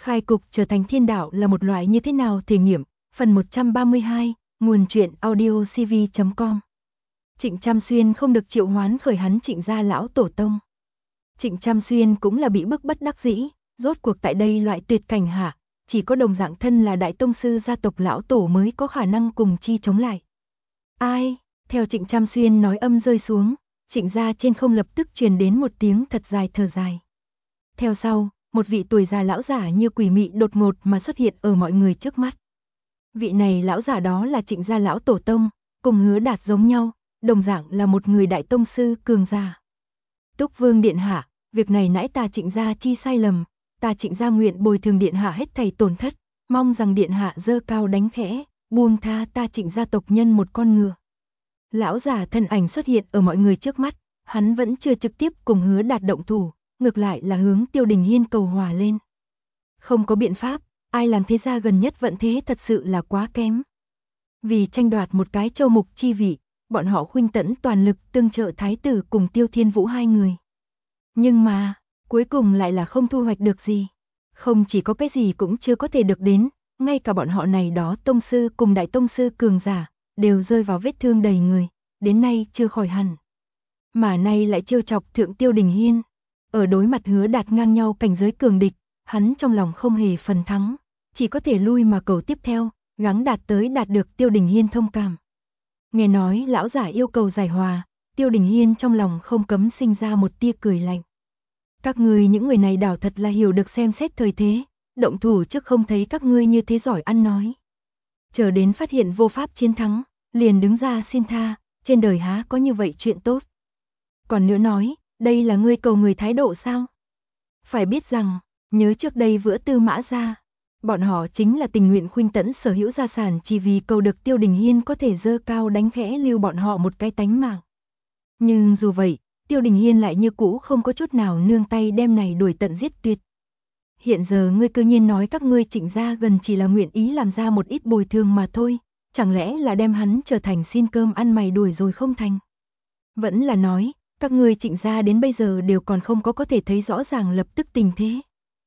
Khai cục trở thành thiên đạo là một loại như thế nào thể nghiệm, phần 132, nguồn truyện audio cv.com. Trịnh Trăm Xuyên không được triệu hoán khởi hắn Trịnh gia lão tổ tông. Trịnh Trăm Xuyên cũng là bị bức bất đắc dĩ, rốt cuộc tại đây loại tuyệt cảnh hạ, chỉ có đồng dạng thân là đại tông sư gia tộc lão tổ mới có khả năng cùng chi chống lại. Ai? Theo Trịnh Trăm Xuyên nói âm rơi xuống, Trịnh gia trên không lập tức truyền đến một tiếng thật dài thở dài. Theo sau, một vị tuổi già lão giả như quỷ mị đột ngột mà xuất hiện ở mọi người trước mắt. Vị này lão giả đó là Trịnh gia lão tổ tông, cùng Hứa Đạt giống nhau, đồng dạng là một người đại tông sư cường giả. Túc Vương điện hạ, việc này nãy ta Trịnh gia chi sai lầm, ta Trịnh gia nguyện bồi thường điện hạ hết thảy tổn thất, mong rằng điện hạ giơ cao đánh khẽ, buông tha ta Trịnh gia tộc nhân một con ngựa. Lão giả thân ảnh xuất hiện ở mọi người trước mắt, hắn vẫn chưa trực tiếp cùng Hứa Đạt động thủ, ngược lại là hướng Tiêu Đình Hiên cầu hòa lên. Không có biện pháp, ai làm thế gia gần nhất vận thế thật sự là quá kém. Vì tranh đoạt một cái châu mục chi vị, bọn họ khuynh tẫn toàn lực tương trợ thái tử cùng Tiêu Thiên Vũ hai người. Nhưng mà, cuối cùng lại là không thu hoạch được gì. Không chỉ có cái gì cũng chưa có thể được đến, ngay cả bọn họ này đó tông sư cùng đại tông sư cường giả, đều rơi vào vết thương đầy người, đến nay chưa khỏi hẳn. Mà nay lại trêu chọc thượng Tiêu Đình Hiên. Ở đối mặt Hứa Đạt ngang nhau cảnh giới cường địch, hắn trong lòng không hề phần thắng, chỉ có thể lui mà cầu tiếp theo, gắng đạt được Tiêu Đình Hiên thông cảm. Nghe nói lão giả yêu cầu giải hòa, Tiêu Đình Hiên trong lòng không cấm sinh ra một tia cười lạnh. Các ngươi những người này đảo thật là hiểu được xem xét thời thế, động thủ trước không thấy các ngươi như thế giỏi ăn nói. Chờ đến phát hiện vô pháp chiến thắng, liền đứng ra xin tha, trên đời há có như vậy chuyện tốt. Còn nữa nói, đây là ngươi cầu người thái độ sao? Phải biết rằng, nhớ trước đây vữa Tư Mã gia, bọn họ chính là tình nguyện khuynh tẫn sở hữu gia sản chỉ vì cầu được Tiêu Đình Hiên có thể giơ cao đánh khẽ lưu bọn họ một cái tánh mạng. Nhưng dù vậy, Tiêu Đình Hiên lại như cũ không có chút nào nương tay đem này đuổi tận giết tuyệt. Hiện giờ ngươi cư nhiên nói các ngươi Trịnh gia gần chỉ là nguyện ý làm ra một ít bồi thường mà thôi, chẳng lẽ là đem hắn trở thành xin cơm ăn mày đuổi rồi không thành? Vẫn là nói, các ngươi Trịnh gia đến bây giờ đều còn không có thể thấy rõ ràng lập tức tình thế.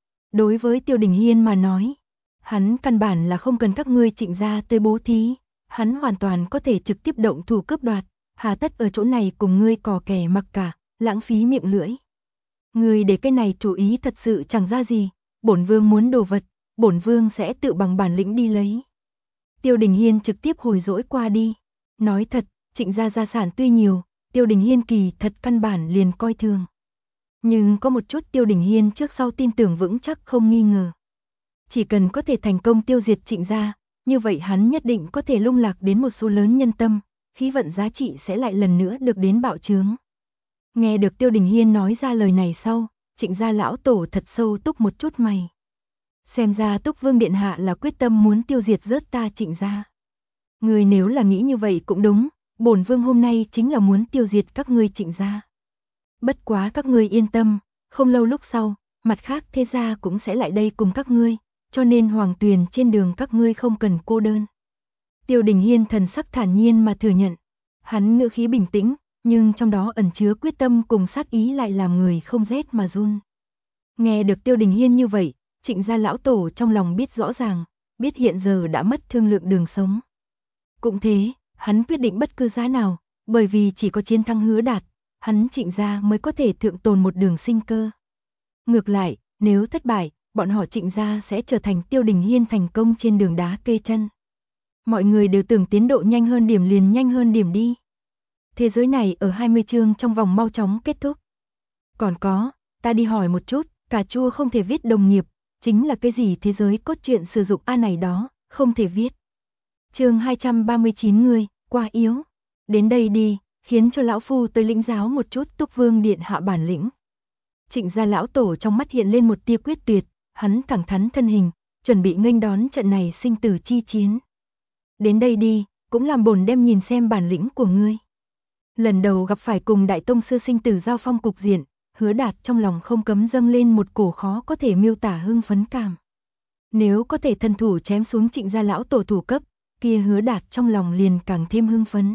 Đối với Tiêu Đình Hiên mà nói, hắn căn bản là không cần các ngươi Trịnh gia tới bố thí, hắn hoàn toàn có thể trực tiếp động thủ cướp đoạt, hà tất ở chỗ này cùng ngươi cò kè mặc cả, lãng phí miệng lưỡi. Ngươi để cái này chủ ý thật sự chẳng ra gì, bổn vương muốn đồ vật, bổn vương sẽ tự bằng bản lĩnh đi lấy. Tiêu Đình Hiên trực tiếp hồi dỗi qua đi, nói thật, Trịnh gia gia sản tuy nhiều, Tiêu Đình Hiên kỳ thật căn bản liền coi thường. Nhưng có một chút Tiêu Đình Hiên trước sau tin tưởng vững chắc không nghi ngờ. Chỉ cần có thể thành công tiêu diệt Trịnh gia, như vậy hắn nhất định có thể lung lạc đến một số lớn nhân tâm, khí vận giá trị sẽ lại lần nữa được đến bạo chướng. Nghe được Tiêu Đình Hiên nói ra lời này sau, Trịnh gia lão tổ thật sâu túc một chút mày. Xem ra Túc Vương điện hạ là quyết tâm muốn tiêu diệt rớt ta Trịnh gia. Người nếu là nghĩ như vậy cũng đúng, bổn vương hôm nay chính là muốn tiêu diệt các ngươi Trịnh gia. Bất quá các ngươi yên tâm, không lâu lúc sau, mặt khác thế gia cũng sẽ lại đây cùng các ngươi, cho nên Hoàng Tuyền trên đường các ngươi không cần cô đơn. Tiêu Đình Hiên thần sắc thản nhiên mà thừa nhận, hắn ngữ khí bình tĩnh, nhưng trong đó ẩn chứa quyết tâm cùng sát ý lại làm người không rét mà run. Nghe được Tiêu Đình Hiên như vậy, Trịnh gia lão tổ trong lòng biết rõ ràng, biết hiện giờ đã mất thương lượng đường sống. Cũng thế, hắn quyết định bất cứ giá nào, bởi vì chỉ có chiến thắng Hứa Đạt, hắn Trịnh gia mới có thể thượng tồn một đường sinh cơ. Ngược lại, nếu thất bại, bọn họ Trịnh gia sẽ trở thành Tiêu Đình Hiên thành công trên đường đá kê chân. Mọi người đều tưởng tiến độ nhanh hơn điểm liền nhanh hơn điểm đi. Thế giới này ở 20 chương trong vòng mau chóng kết thúc. Còn có, ta đi hỏi một chút, cà chua không thể viết đồng nghiệp, chính là cái gì thế giới cốt truyện sử dụng A này đó, không thể viết. Chương 239 người, quá yếu. Đến đây đi, khiến cho lão phu tới lĩnh giáo một chút Túc Vương điện hạ bản lĩnh. Trịnh gia lão tổ trong mắt hiện lên một tia quyết tuyệt, hắn thẳng thắn thân hình, chuẩn bị nghênh đón trận này sinh tử chi chiến. Đến đây đi, cũng làm bổn đem nhìn xem bản lĩnh của ngươi. Lần đầu gặp phải cùng đại tông sư sinh tử giao phong cục diện, Hứa Đạt trong lòng không cấm dâng lên một cổ khó có thể miêu tả hưng phấn cảm. Nếu có thể thân thủ chém xuống Trịnh gia lão tổ thủ cấp, kia Hứa Đạt trong lòng liền càng thêm hưng phấn.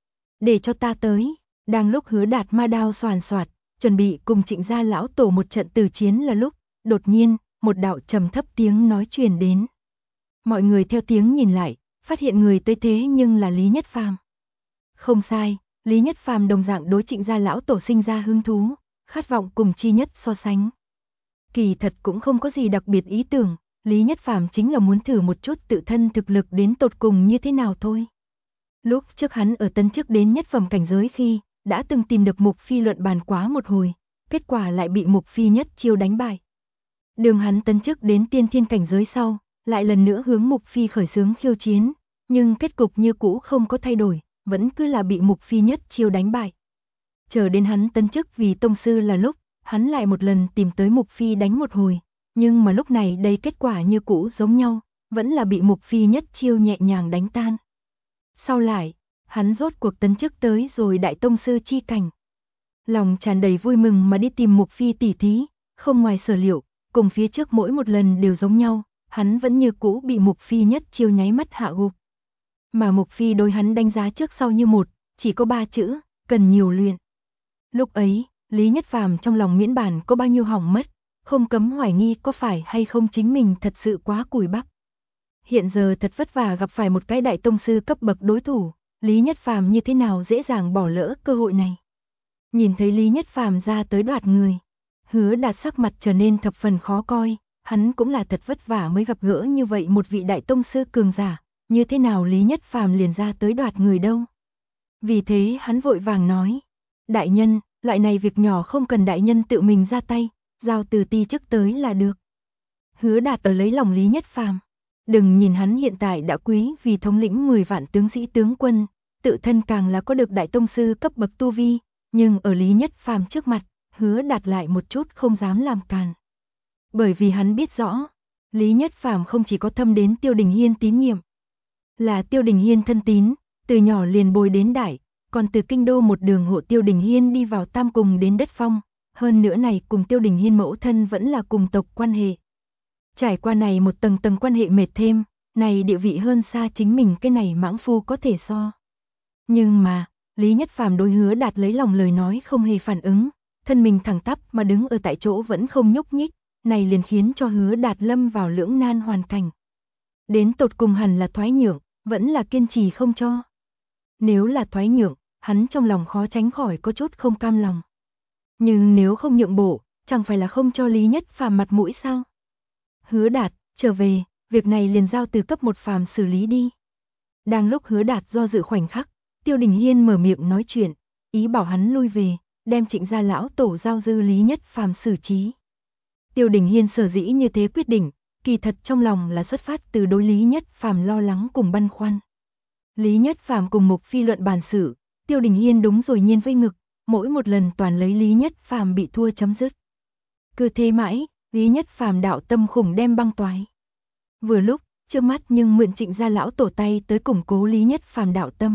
Để cho ta tới, đang lúc Hứa Đạt ma đao xoàn xoạt, chuẩn bị cùng Trịnh gia lão tổ một trận tử chiến là lúc, đột nhiên, một đạo trầm thấp tiếng nói truyền đến. Mọi người theo tiếng nhìn lại, phát hiện người tới thế nhưng là Lý Nhất Phàm. Không sai, Lý Nhất Phàm đồng dạng đối Trịnh gia lão tổ sinh ra hứng thú, khát vọng cùng chi nhất so sánh. Kỳ thật cũng không có gì đặc biệt ý tưởng, Lý Nhất Phàm chính là muốn thử một chút tự thân thực lực đến tột cùng như thế nào thôi. Lúc trước hắn ở tấn chức đến nhất phẩm cảnh giới khi, đã từng tìm được Mục Phi luận bàn quá một hồi, kết quả lại bị Mục Phi nhất chiêu đánh bại. Đường hắn tấn chức đến tiên thiên cảnh giới sau, lại lần nữa hướng Mục Phi khởi xướng khiêu chiến, nhưng kết cục như cũ không có thay đổi, vẫn cứ là bị Mục Phi nhất chiêu đánh bại. Chờ đến hắn tấn chức vì tông sư là lúc, hắn lại một lần tìm tới Mục Phi đánh một hồi, nhưng mà lúc này đây kết quả như cũ giống nhau, vẫn là bị Mục Phi nhất chiêu nhẹ nhàng đánh tan. Sau lại, hắn rốt cuộc tấn chức tới rồi đại tông sư chi cảnh. Lòng tràn đầy vui mừng mà đi tìm Mục Phi tỉ thí, không ngoài sở liệu, cùng phía trước mỗi một lần đều giống nhau, hắn vẫn như cũ bị Mục Phi nhất chiêu nháy mắt hạ gục. Mà Mục Phi đối hắn đánh giá trước sau như một, chỉ có 3 chữ, cần nhiều luyện. Lúc ấy, Lý Nhất Phàm trong lòng miễn bản có bao nhiêu hỏng mất, không cấm hoài nghi có phải hay không chính mình thật sự quá cùi bắp. Hiện giờ thật vất vả gặp phải một cái đại tông sư cấp bậc đối thủ, Lý Nhất Phàm như thế nào dễ dàng bỏ lỡ cơ hội này. Nhìn thấy Lý Nhất Phàm ra tới đoạt người, Hứa Đạt sắc mặt trở nên thập phần khó coi, hắn cũng là thật vất vả mới gặp gỡ như vậy một vị đại tông sư cường giả, như thế nào Lý Nhất Phàm liền ra tới đoạt người đâu. Vì thế hắn vội vàng nói, đại nhân, loại này việc nhỏ không cần đại nhân tự mình ra tay, giao từ ti chức tới là được. Hứa Đạt ở lấy lòng Lý Nhất Phàm. Đừng nhìn hắn hiện tại đã quý vì thống lĩnh 10 vạn tướng sĩ tướng quân, tự thân càng là có được đại tông sư cấp bậc tu vi, nhưng ở Lý Nhất Phàm trước mặt, Hứa Đạt lại một chút không dám làm càn. Bởi vì hắn biết rõ, Lý Nhất Phàm không chỉ có thâm đến Tiêu Đình Hiên tín nhiệm, là Tiêu Đình Hiên thân tín, từ nhỏ liền bồi đến đại, còn từ kinh đô một đường hộ Tiêu Đình Hiên đi vào Tam Cùng đến đất phong, hơn nữa này cùng Tiêu Đình Hiên mẫu thân vẫn là cùng tộc quan hệ. Trải qua này một tầng tầng quan hệ mệt thêm, này địa vị hơn xa chính mình cái này mãng phu có thể so. Nhưng mà, Lý Nhất Phàm đối Hứa Đạt lấy lòng lời nói không hề phản ứng, thân mình thẳng tắp mà đứng ở tại chỗ vẫn không nhúc nhích, này liền khiến cho Hứa Đạt lâm vào lưỡng nan hoàn cảnh. Đến tột cùng hẳn là thoái nhượng, vẫn là kiên trì không cho. Nếu là thoái nhượng, hắn trong lòng khó tránh khỏi có chút không cam lòng. Nhưng nếu không nhượng bộ, chẳng phải là không cho Lý Nhất Phàm mặt mũi sao? Hứa Đạt, trở về, việc này liền giao từ cấp 1 Phàm xử lý đi. Đang lúc Hứa Đạt do dự khoảnh khắc, Tiêu Đình Hiên mở miệng nói chuyện, ý bảo hắn lui về, đem Trịnh gia lão tổ giao dư Lý Nhất Phàm xử trí. Tiêu Đình Hiên sở dĩ như thế quyết định, kỳ thật trong lòng là xuất phát từ đối Lý Nhất Phàm lo lắng cùng băn khoăn. Lý Nhất Phàm cùng Mục Phi luận bàn xử, Tiêu Đình Hiên đúng rồi nhiên vây ngực, mỗi một lần toàn lấy Lý Nhất Phàm bị thua chấm dứt. Cứ thế mãi, Lý Nhất Phàm đạo tâm khủng đem băng toái. Vừa lúc, trước mắt nhưng mượn Trịnh gia lão tổ tay tới củng cố Lý Nhất Phàm đạo tâm.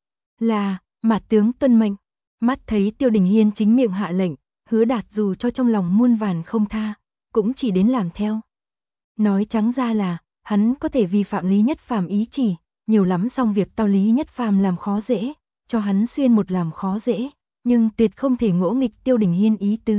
Là, Mạt tướng tuân mệnh. Mắt thấy Tiêu Đình Hiên chính miệng hạ lệnh, Hứa Đạt dù cho trong lòng muôn vàn không tha, cũng chỉ đến làm theo. Nói trắng ra là, hắn có thể vi phạm Lý Nhất Phàm ý chỉ, nhiều lắm xong việc tao Lý Nhất Phàm làm khó dễ, cho hắn xuyên một làm khó dễ, nhưng tuyệt không thể ngỗ nghịch Tiêu Đình Hiên ý tứ.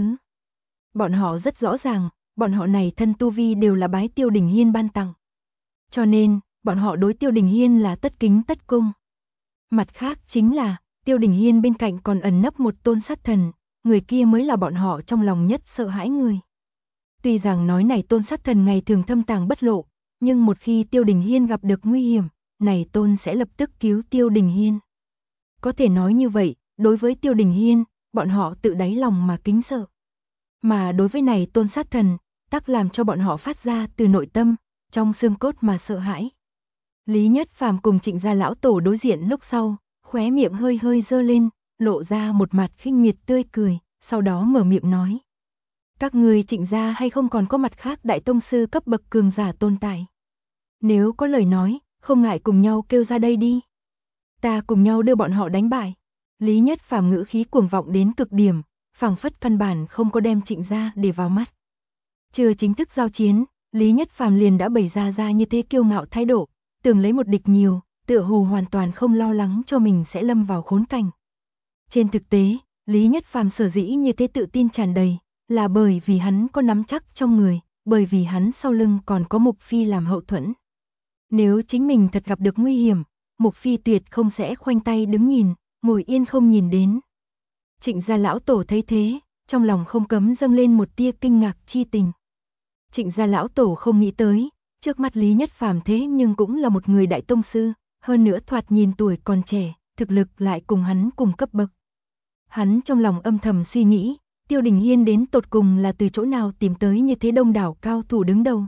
Bọn họ rất rõ ràng, bọn họ này thân tu vi đều là bái Tiêu Đình Hiên ban tặng. Cho nên, bọn họ đối Tiêu Đình Hiên là tất kính tất cung. Mặt khác chính là, Tiêu Đình Hiên bên cạnh còn ẩn nấp một tôn sát thần, người kia mới là bọn họ trong lòng nhất sợ hãi người. Tuy rằng nói này tôn sát thần ngày thường thâm tàng bất lộ, nhưng một khi Tiêu Đình Hiên gặp được nguy hiểm, này tôn sẽ lập tức cứu Tiêu Đình Hiên. Có thể nói như vậy, đối với Tiêu Đình Hiên, bọn họ tự đáy lòng mà kính sợ. Mà đối với này tôn sát thần, tắc làm cho bọn họ phát ra từ nội tâm, trong xương cốt mà sợ hãi. Lý Nhất Phàm cùng Trịnh gia lão tổ đối diện lúc sau, khóe miệng hơi hơi dơ lên, lộ ra một mặt khinh miệt tươi cười, sau đó mở miệng nói. Các người Trịnh gia hay không còn có mặt khác đại tông sư cấp bậc cường giả tồn tại? Nếu có lời nói, không ngại cùng nhau kêu ra đây đi. Ta cùng nhau đưa bọn họ đánh bại. Lý Nhất Phàm ngữ khí cuồng vọng đến cực điểm, phảng phất căn bản không có đem Trịnh gia để vào mắt. Chưa chính thức giao chiến, Lý Nhất Phàm liền đã bày ra như thế kiêu ngạo thái độ, tưởng lấy một địch nhiều, tựa hồ hoàn toàn không lo lắng cho mình sẽ lâm vào khốn cảnh. Trên thực tế, Lý Nhất Phàm sở dĩ như thế tự tin tràn đầy, là bởi vì hắn có nắm chắc trong người, bởi vì hắn sau lưng còn có Mục Phi làm hậu thuẫn. Nếu chính mình thật gặp được nguy hiểm, Mục Phi tuyệt không sẽ khoanh tay đứng nhìn, ngồi yên không nhìn đến. Trịnh gia lão tổ thấy thế, trong lòng không cấm dâng lên một tia kinh ngạc chi tình. Trịnh gia lão tổ không nghĩ tới, trước mắt Lý Nhất Phàm thế nhưng cũng là một người đại tông sư, hơn nữa thoạt nhìn tuổi còn trẻ, thực lực lại cùng hắn cùng cấp bậc. Hắn trong lòng âm thầm suy nghĩ, Tiêu Đình Hiên đến tột cùng là từ chỗ nào tìm tới như thế đông đảo cao thủ đứng đầu.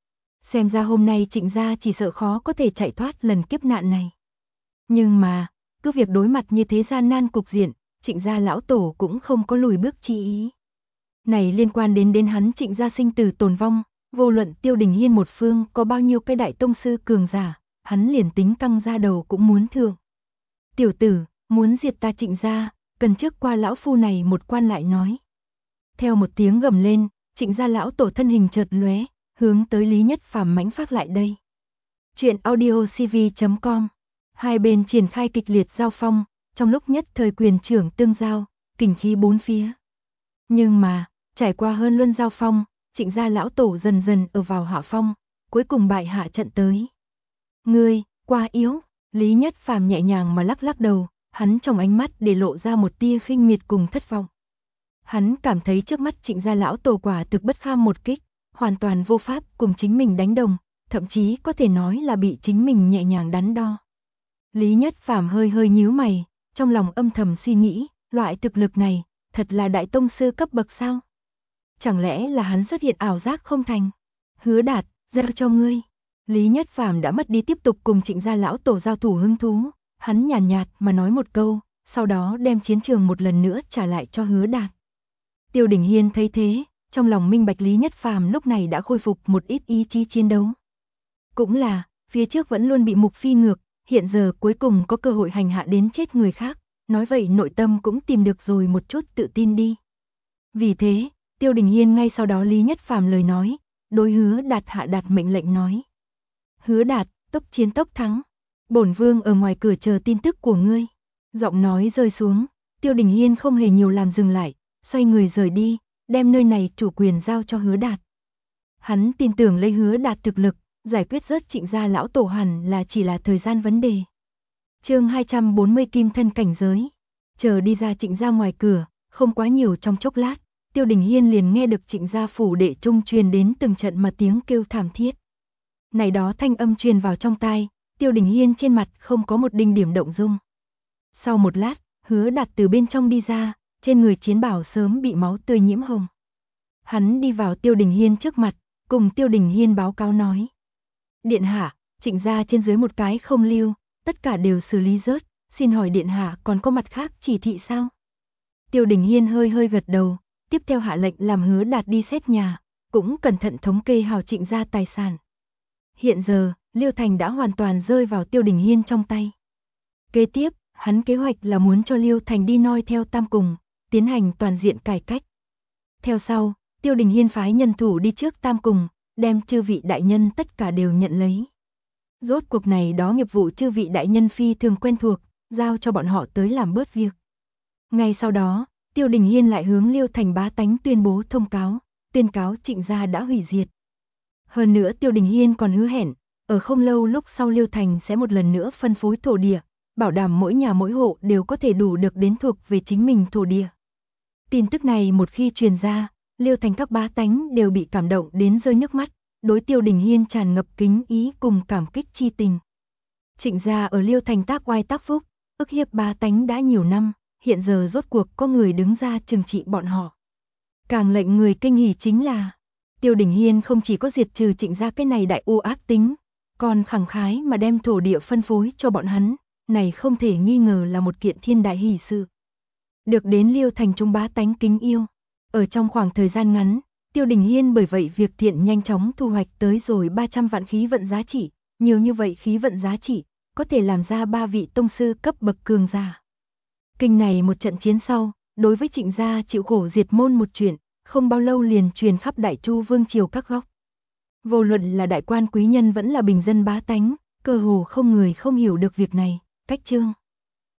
Xem ra hôm nay Trịnh gia chỉ sợ khó có thể chạy thoát lần kiếp nạn này. Nhưng mà, cứ việc đối mặt như thế gian nan cục diện, Trịnh gia lão tổ cũng không có lùi bước chi ý. Này liên quan đến hắn Trịnh gia sinh tử tồn vong, vô luận Tiêu Đình Hiên một phương có bao nhiêu cái đại tông sư cường giả, hắn liền tính căng ra đầu cũng muốn thượng. Tiểu tử, muốn diệt ta Trịnh gia, cần trước qua lão phu này một quan lại nói. Theo một tiếng gầm lên, Trịnh gia lão tổ thân hình chợt lóe, hướng tới Lý Nhất Phàm mãnh phát lại đây. Truyện audio cv.com. Hai bên triển khai kịch liệt giao phong, trong lúc nhất thời quyền trưởng tương giao, kình khí bốn phía. Nhưng mà, trải qua hơn luân giao phong, Trịnh gia lão tổ dần dần ở vào hạ phong, cuối cùng bại hạ trận tới. Ngươi, quá yếu, Lý Nhất Phàm nhẹ nhàng mà lắc lắc đầu, hắn trong ánh mắt để lộ ra một tia khinh miệt cùng thất vọng. Hắn cảm thấy trước mắt Trịnh gia lão tổ quả thực bất kham một kích, hoàn toàn vô pháp cùng chính mình đánh đồng, thậm chí có thể nói là bị chính mình nhẹ nhàng đắn đo. Lý Nhất Phàm hơi hơi nhíu mày, trong lòng âm thầm suy nghĩ, loại thực lực này, thật là đại tông sư cấp bậc sao? Chẳng lẽ là hắn xuất hiện ảo giác không thành? Hứa Đạt, giao cho ngươi. Lý Nhất Phàm đã mất đi tiếp tục cùng Trịnh gia lão tổ giao thủ hứng thú, hắn nhàn nhạt mà nói một câu, sau đó đem chiến trường một lần nữa trả lại cho Hứa Đạt. Tiêu Đình Hiên thấy thế, trong lòng minh bạch Lý Nhất Phàm lúc này đã khôi phục một ít ý chí chiến đấu. Cũng là, phía trước vẫn luôn bị Mục Phi ngược, hiện giờ cuối cùng có cơ hội hành hạ đến chết người khác, nói vậy nội tâm cũng tìm được rồi một chút tự tin đi. Vì thế, Tiêu Đình Hiên ngay sau đó Lý Nhất Phàm lời nói, đối Hứa Đạt hạ đạt mệnh lệnh nói. Hứa Đạt, tốc chiến tốc thắng, bổn vương ở ngoài cửa chờ tin tức của ngươi. Giọng nói rơi xuống, Tiêu Đình Hiên không hề nhiều làm dừng lại, xoay người rời đi, đem nơi này chủ quyền giao cho Hứa Đạt. Hắn tin tưởng lấy Hứa Đạt thực lực, giải quyết rớt Trịnh gia lão tổ hẳn là chỉ là thời gian vấn đề. Chương 240 kim thân cảnh giới. Chờ đi ra Trịnh gia ngoài cửa, không quá nhiều trong chốc lát, Tiêu Đình Hiên liền nghe được Trịnh gia phủ đệ trung truyền đến từng trận mà tiếng kêu thảm thiết. Này đó thanh âm truyền vào trong tai, Tiêu Đình Hiên trên mặt không có một đinh điểm động dung. Sau một lát, Hứa Đạt từ bên trong đi ra, trên người chiến bào sớm bị máu tươi nhiễm hồng. Hắn đi vào Tiêu Đình Hiên trước mặt, cùng Tiêu Đình Hiên báo cáo nói. Điện hạ, Trịnh gia trên dưới một cái không lưu, tất cả đều xử lý rớt, xin hỏi điện hạ còn có mặt khác chỉ thị sao? Tiêu Đình Hiên hơi hơi gật đầu, tiếp theo hạ lệnh làm Hứa Đạt đi xét nhà, cũng cẩn thận thống kê hào Trịnh gia tài sản. Hiện giờ, Liêu Thành đã hoàn toàn rơi vào Tiêu Đình Hiên trong tay. Kế tiếp, hắn kế hoạch là muốn cho Liêu Thành đi noi theo Tam Cùng, tiến hành toàn diện cải cách. Theo sau, Tiêu Đình Hiên phái nhân thủ đi trước Tam Cùng, đem chư vị đại nhân tất cả đều nhận lấy. Rốt cuộc này đó nghiệp vụ chư vị đại nhân phi thường quen thuộc, giao cho bọn họ tới làm bớt việc. Ngay sau đó, Tiêu Đình Hiên lại hướng Liêu Thành bá tánh tuyên bố thông cáo, tuyên cáo Trịnh gia đã hủy diệt. Hơn nữa Tiêu Đình Hiên còn hứa hẹn, ở không lâu lúc sau Liêu Thành sẽ một lần nữa phân phối thổ địa, bảo đảm mỗi nhà mỗi hộ đều có thể đủ được đến thuộc về chính mình thổ địa. Tin tức này một khi truyền ra, Liêu Thành các bá tánh đều bị cảm động đến rơi nước mắt, đối Tiêu Đình Hiên tràn ngập kính ý cùng cảm kích chi tình. Trịnh gia ở Liêu Thành tác oai tác phúc, ức hiếp bá tánh đã nhiều năm, hiện giờ rốt cuộc có người đứng ra trừng trị bọn họ. Càng lệnh người kinh hỉ chính là, Tiêu Đình Hiên không chỉ có diệt trừ Trịnh gia cái này đại u ác tính, còn khẳng khái mà đem thổ địa phân phối cho bọn hắn, này không thể nghi ngờ là một kiện thiên đại hỷ sự. Được đến Liêu Thành trung bá tánh kính yêu, ở trong khoảng thời gian ngắn, Tiêu Đình Hiên bởi vậy việc thiện nhanh chóng thu hoạch tới rồi 300 vạn khí vận giá trị, nhiều như vậy khí vận giá trị, có thể làm ra 3 vị tông sư cấp bậc cường giả. Kinh này một trận chiến sau, đối với Trịnh gia chịu khổ diệt môn một chuyện, không bao lâu liền truyền khắp Đại Chu vương triều các góc. Vô luận là đại quan quý nhân vẫn là bình dân bá tánh, cơ hồ không người không hiểu được việc này. Cách chương